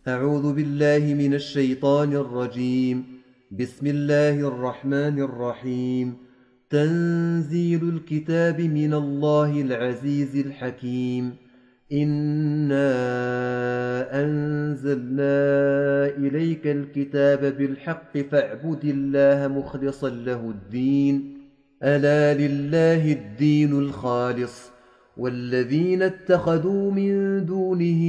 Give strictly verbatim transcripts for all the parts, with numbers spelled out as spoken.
أعوذ بالله من الشيطان الرجيم. بسم الله الرحمن الرحيم. تنزيل الكتاب من الله العزيز الحكيم. إنا أنزلنا إليك الكتاب بالحق فاعبد الله مخلصا له الدين. ألا لله الدين الخالص، والذين اتخذوا من دونه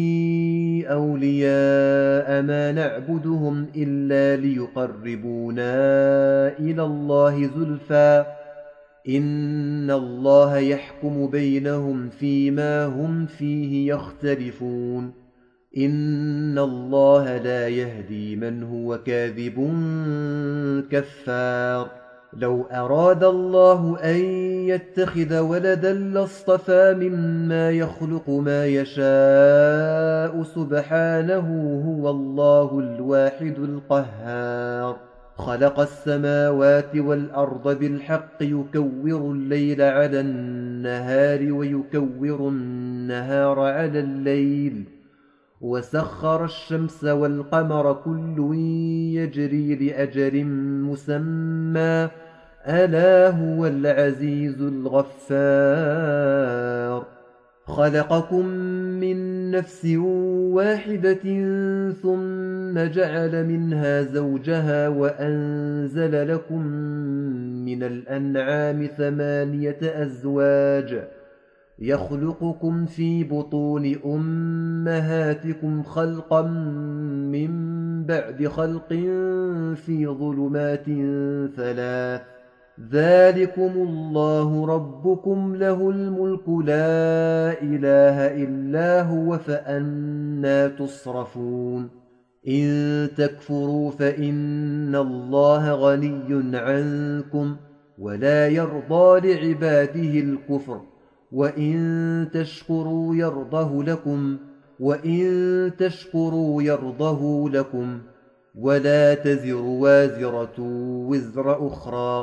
أولياء ما نعبدهم إلا ليقربونا إلى الله زلفى إن الله يحكم بينهم فيما هم فيه يختلفون. إن الله لا يهدي من هو كاذب كفار. لو أراد الله أن يتخذ ولدا لاصطفى مما يخلق ما يشاء سبحانه، هو الله الواحد القهار. خلق السماوات والأرض بالحق يكور الليل على النهار ويكور النهار على الليل، وسخر الشمس والقمر كل يجري لأجل مسمى، ألا هو العزيز الغفار. خلقكم من نفس واحدة ثم جعل منها زوجها وأنزل لكم من الأنعام ثمانية أزواج يخلقكم في بطون أمهاتكم خلقا من بعد خلق في ظلمات ثلاث، ذلكم الله ربكم له الملك لا إله إلا هو فأنى تصرفون. إن تكفروا فإن الله غني عنكم ولا يرضى لعباده الكفر، وإن تشكروا يرضه لكم وإن تشكروا يرضه لكم ولا تزر وازرة وزر أخرى،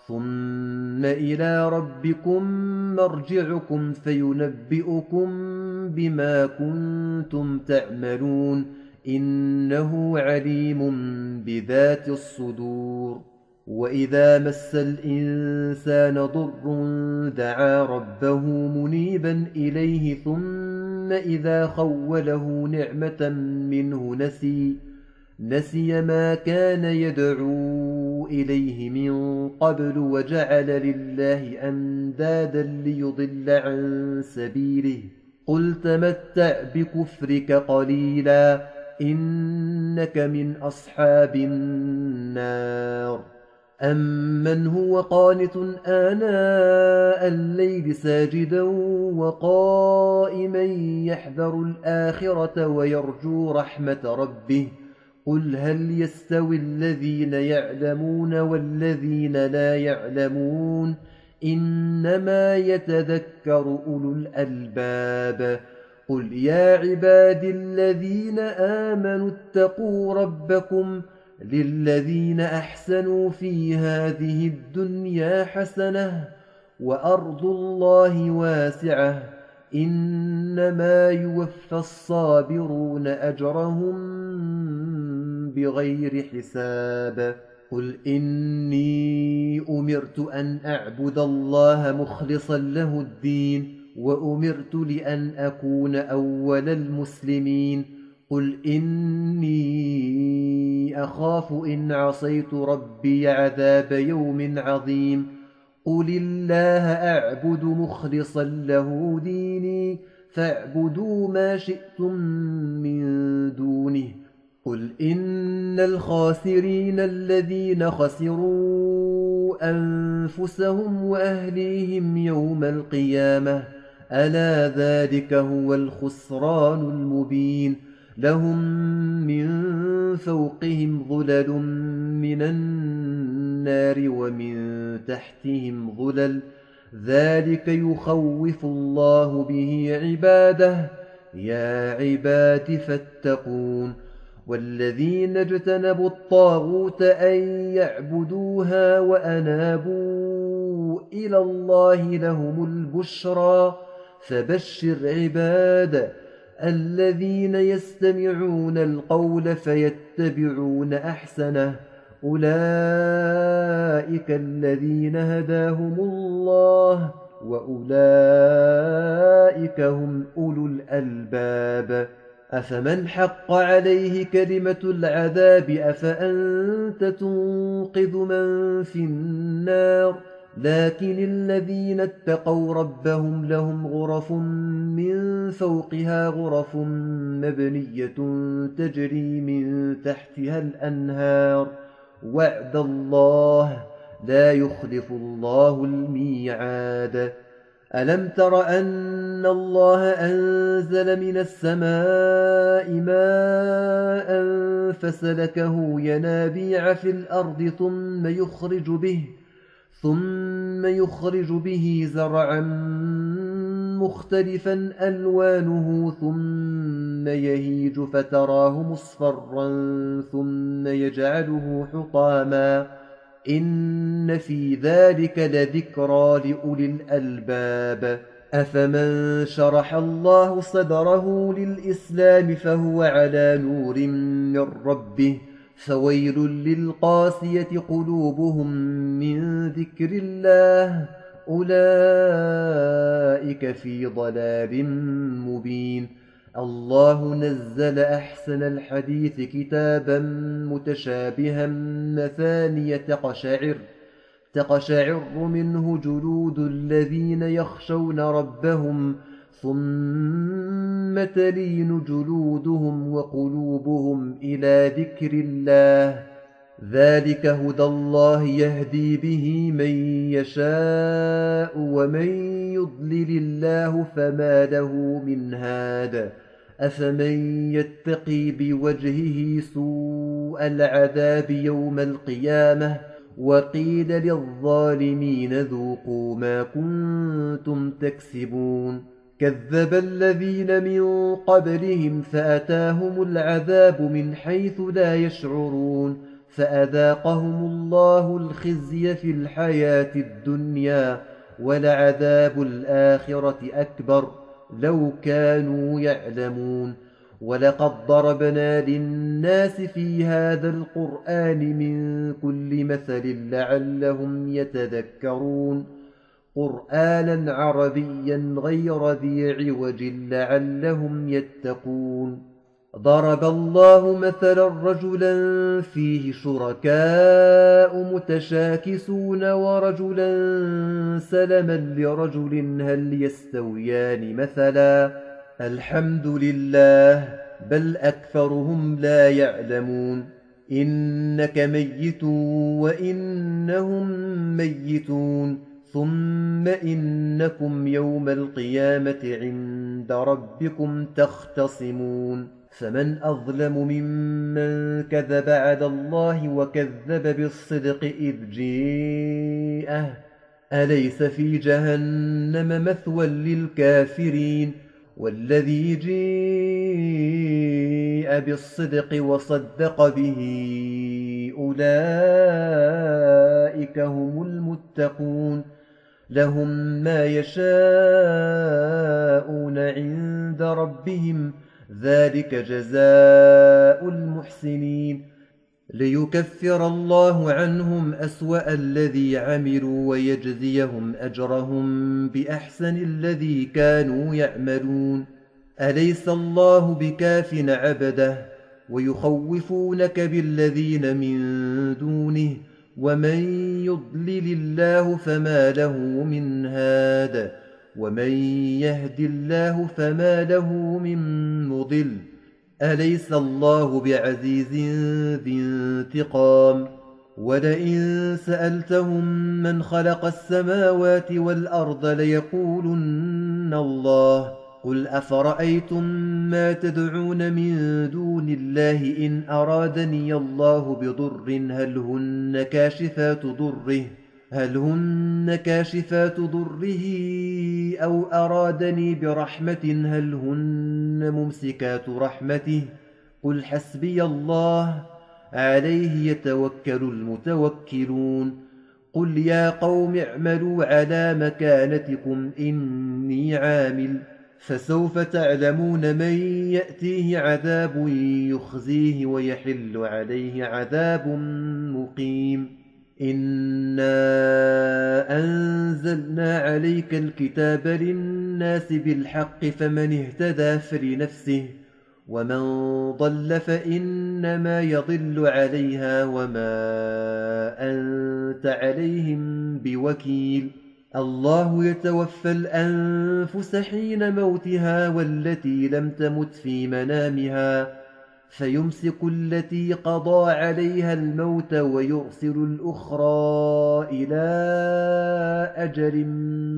ثم إلى ربكم مرجعكم فينبئكم بما كنتم تعملون، إنه عليم بذات الصدور. وإذا مس الإنسان ضر دعا ربه منيبا إليه ثم إذا خوله نعمة منه نسي نسي ما كان يدعو إليه من قبل وجعل لله أندادا ليضل عن سبيله. قل تمتع بكفرك قليلا إنك من أصحاب النار. أمن هو قانت آناء الليل ساجدا وقائما يحذر الآخرة ويرجو رحمة ربه، قل هل يستوي الذين يعلمون والذين لا يعلمون، إنما يتذكر أولو الألباب. قل يا عبادي الذين آمنوا اتقوا ربكم للذين أحسنوا في هذه الدنيا حسنة وأرض الله واسعة إنما يوفى الصابرون أجرهم بغير حساب. قل إني أمرت أن أعبد الله مخلصا له الدين وأمرت لأن أكون أول المسلمين. قل إني أخاف إن عصيت ربي عذاب يوم عظيم. قل الله أعبد مخلصا له ديني فاعبدوا ما شئتم من دونه. قل إن الخاسرين الذين خسروا أنفسهم وأهليهم يوم القيامة ألا ذلك هو الخسران المبين. لهم من فوقهم ظلل من النار ومن تحتهم ظلل، ذلك يخوف الله به عباده، يا عباد فاتقون. والذين اجتنبوا الطاغوت أن يعبدوها وأنابوا إلى الله لهم البشرى، فبشر عباد الذين يستمعون القول فيتبعون أحسنه أولئك الذين هداهم الله وأولئك هم أولو الألباب أفمن حق عليه كلمة العذاب أفأنت تنقذ من في النار لكن الذين اتقوا ربهم لهم غرف من فوقها غرف مبنية تجري من تحتها الأنهار وعد الله لا يخلف الله الميعاد ألم تر أن الله أنزل من السماء ماء فسلكه ينابيع في الأرض ثم يخرج به ثم يخرج به زرعا مختلفا ألوانه ثم يهيج فتراه مصفرا ثم يجعله حطاما إن في ذلك لذكرى لأولي الألباب أفمن شرح الله صدره للإسلام فهو على نور من ربه فويل للقاسية قلوبهم من ذكر الله أولئك في ضلال مبين الله نزل أحسن الحديث كتابا متشابها مثانية تقشعر تقشعر منه جلود الذين يخشون ربهم ثم تلين جلودهم وقلوبهم إلى ذكر الله ذلك هدى الله يهدي به من يشاء ومن يضلل الله فما له من هاد أفمن يتقي بوجهه سوء العذاب يوم القيامة وقيل للظالمين ذوقوا ما كنتم تكسبون كذب الذين من قبلهم فأتاهم العذاب من حيث لا يشعرون فأذاقهم الله الخزي في الحياة الدنيا ولعذاب الآخرة أكبر لو كانوا يعلمون ولقد ضربنا للناس في هذا القرآن من كل مثل لعلهم يتذكرون قرآنا عربيا غير ذي عوج لعلهم يتقون ضرب الله مثلا رجلا فيه شركاء متشاكسون ورجلا سلما لرجل هل يستويان مثلا الحمد لله بل أكثرهم لا يعلمون إنك ميت وإنهم ميتون ثم إنكم يوم القيامة عند ربكم تختصمون فمن أظلم ممن كذب على الله وكذب بالصدق إذ جاءه أليس في جهنم مثوى للكافرين والذي جاء بالصدق وصدق به أولئك هم المتقون لهم ما يشاءون عند ربهم ذلك جزاء المحسنين ليكفر الله عنهم أسوأ الذي عملوا ويجزيهم أجرهم بأحسن الذي كانوا يعملون أليس الله بكاف عبده ويخوفونك بالذين من دونه ومن يضلل الله فما له من هاد ومن يهد الله فما له من مضل أليس الله بعزيز ذي انتقام ولئن سألتهم من خلق السماوات والأرض ليقولن الله قل أفرأيتم ما تدعون من دون الله إن أرادني الله بضر هل هن كاشفات ضره هل هن كاشفات ضره أو أرادني برحمة هل هن ممسكات رحمته قل حسبي الله عليه يتوكل المتوكلون قل يا قوم اعملوا على مكانتكم إني عامل فسوف تعلمون من يأتيه عذاب يخزيه ويحل عليه عذاب مقيم. إنا أنزلنا عليك الكتاب للناس بالحق فمن اهتدى فلنفسه ومن ضل فإنما يضل عليها وما أنت عليهم بوكيل. الله يتوفى الأنفس حين موتها والتي لم تمت في منامها فيمسك التي قضى عليها الموت ويرسل الأخرى إلى أجل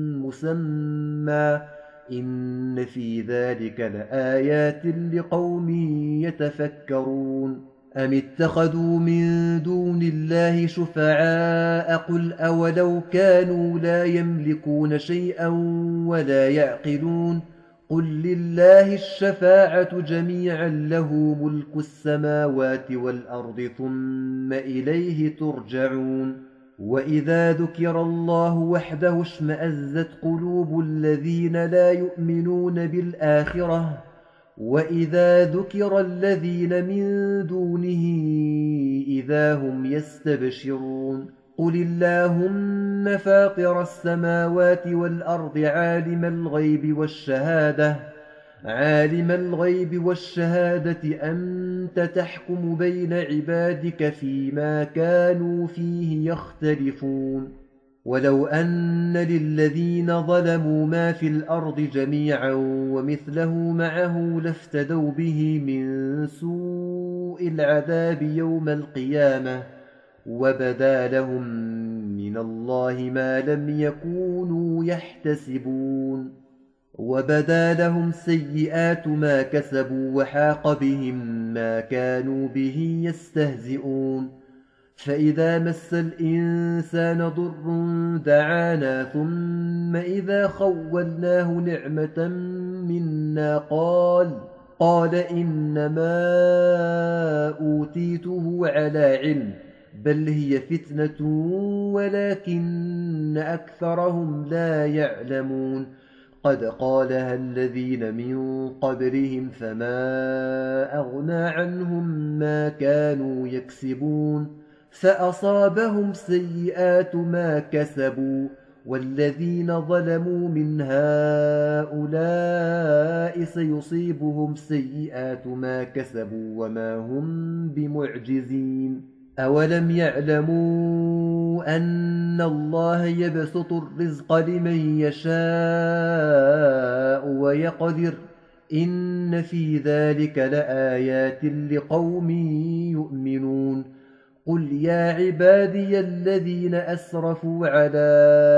مسمى إن في ذلك لآيات لقوم يتفكرون. أم اتخذوا من دون الله شفعاء قل أولو كانوا لا يملكون شيئا ولا يعقلون قل لله الشفاعة جميعا له ملك السماوات والأرض ثم إليه ترجعون. وإذا ذكر الله وحده اشمأزت قلوب الذين لا يؤمنون بالآخرة وإذا ذكر الذين من دونه إذا هم يستبشرون. قل اللهم فاطر السماوات والأرض عالم الغيب والشهادة عالم الغيب والشهادة أنت تحكم بين عبادك فيما كانوا فيه يختلفون. ولو أن للذين ظلموا ما في الأرض جميعا ومثله معه لافتدوا به من سوء العذاب يوم القيامة وبدا لهم من الله ما لم يكونوا يحتسبون وبدا لهم سيئات ما كسبوا وحاق بهم ما كانوا به يستهزئون. فإذا مس الإنسان ضر دعانا ثم إذا خولناه نعمة منا قال قال إنما أوتيته على علم بل هي فتنة ولكن أكثرهم لا يعلمون. قد قالها الذين من قبلهم فما أغنى عنهم ما كانوا يكسبون فأصابهم سيئات ما كسبوا والذين ظلموا من هؤلاء سيصيبهم سيئات ما كسبوا وما هم بمعجزين. أولم يعلموا أن الله يبسط الرزق لمن يشاء ويقدر إن في ذلك لآيات لقوم يؤمنون. قل يا عبادي الذين أسرفوا على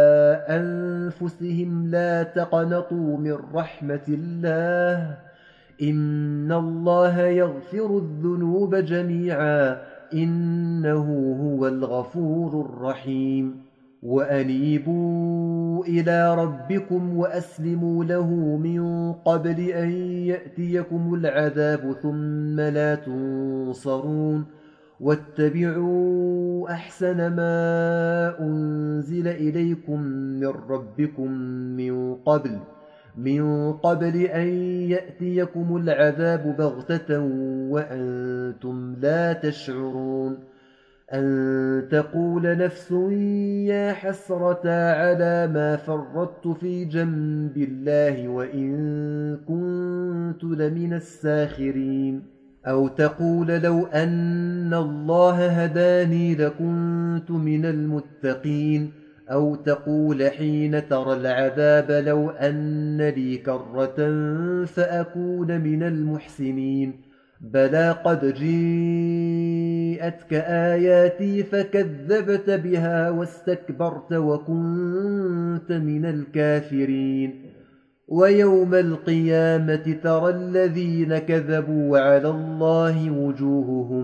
أنفسهم لا تقنطوا من رحمة الله إن الله يغفر الذنوب جميعا إنه هو الغفور الرحيم. وأنيبوا إلى ربكم وأسلموا له من قبل أن يأتيكم العذاب ثم لا تنصرون. واتبعوا أحسن ما أنزل إليكم من ربكم من قبل من قبل أن يأتيكم العذاب بغتة وأنتم لا تشعرون. أن تقول نفس يا حسرة على ما فرطت في جنب الله وإن كنت لمن الساخرين. أو تقول لو أن الله هداني لكنت من المتقين. أو تقول حين ترى العذاب لو أن لي كرة فأكون من المحسنين. بلى قد جيءتك آياتي فكذبت بها واستكبرت وكنت من الكافرين. ويوم القيامة ترى الذين كذبوا على الله وجوههم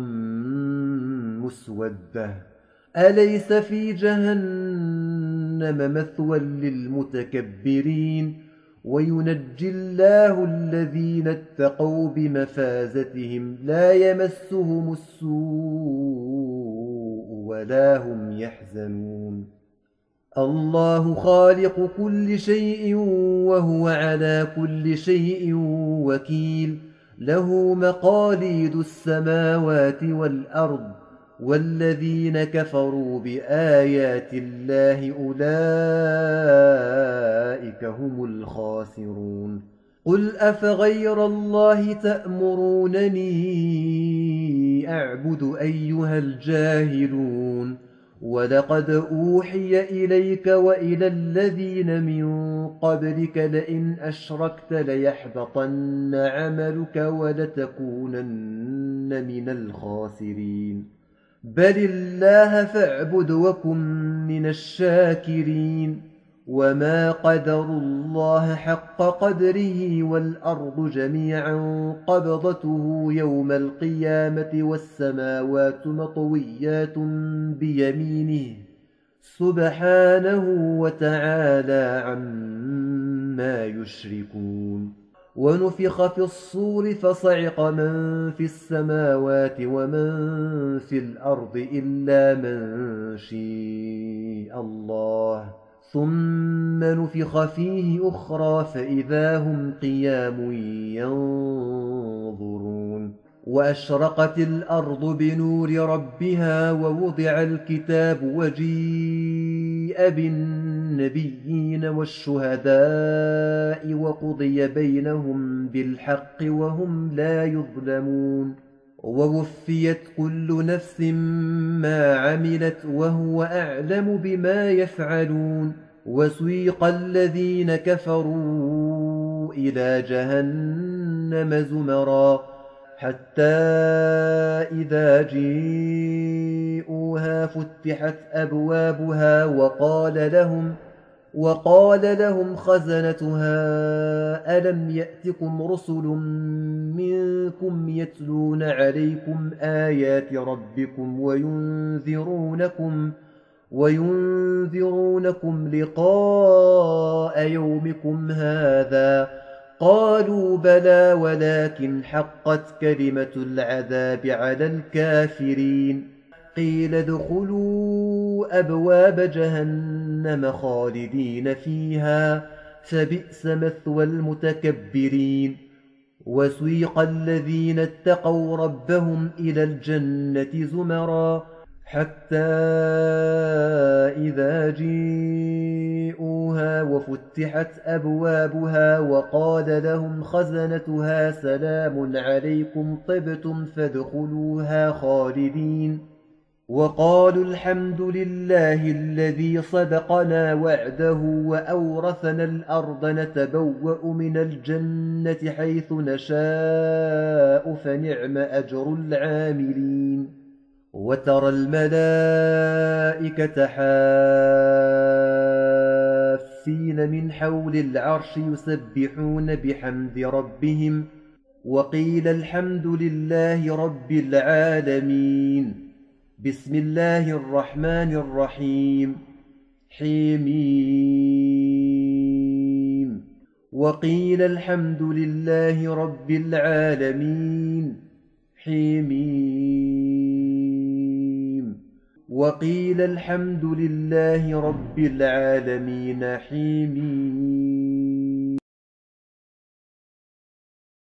مسودة أليس في جهنم مثوى للمتكبرين. وينجي الله الذين اتقوا بمفازتهم لا يمسهم السوء ولا هم يحزنون. الله خالق كل شيء وهو على كل شيء وكيل له مقاليد السماوات والأرض والذين كفروا بآيات الله أولئك هم الخاسرون قل أفغير الله تأمرونني أعبد أيها الجاهلون ولقد أوحي إليك وإلى الذين من قبلك لئن أشركت ليحبطن عملك ولتكونن من الخاسرين بل الله فاعبد وكن من الشاكرين وما قدروا الله حق قدره والأرض جميعا قبضته يوم القيامة والسماوات مطويات بيمينه سبحانه وتعالى عما يشركون ونفخ في الصور فصعق من في السماوات ومن في الأرض إلا من شاء الله ثم نفخ فيه أخرى فإذا هم قيام ينظرون وأشرقت الأرض بنور ربها ووضع الكتاب وجيء بالنبيين والشهداء وقضي بينهم بالحق وهم لا يظلمون ووفيت كل نفس ما عملت وهو أعلم بما يفعلون وسيق الذين كفروا إلى جهنم زمرا حتى إذا جيءوها فتحت أبوابها وقال لهم وقال لهم خزنتها ألم يأتكم رسل منكم يتلون عليكم آيات ربكم وينذرونكم وينذرونكم لقاء يومكم هذا قالوا بلى ولكن حقت كلمة العذاب على الكافرين قيل ادخلوا أبواب جهنم خالدين فيها فبئس مثوى المتكبرين وسيق الذين اتقوا ربهم إلى الجنة زمرا حتى إذا جيءوها وفتحت أبوابها وقال لهم خزنتها سلام عليكم طبتم فادخلوها خالدين وقالوا الحمد لله الذي صدقنا وعده وأورثنا الأرض نتبوأ من الجنة حيث نشاء فنعم أجر العاملين وترى الملائكة حافين من حول العرش يسبحون بحمد ربهم وقيل الحمد لله رب العالمين بسم الله الرحمن الرحيم حميم وقيل الحمد لله رب العالمين حميم وقيل الحمد لله رب العالمين حميم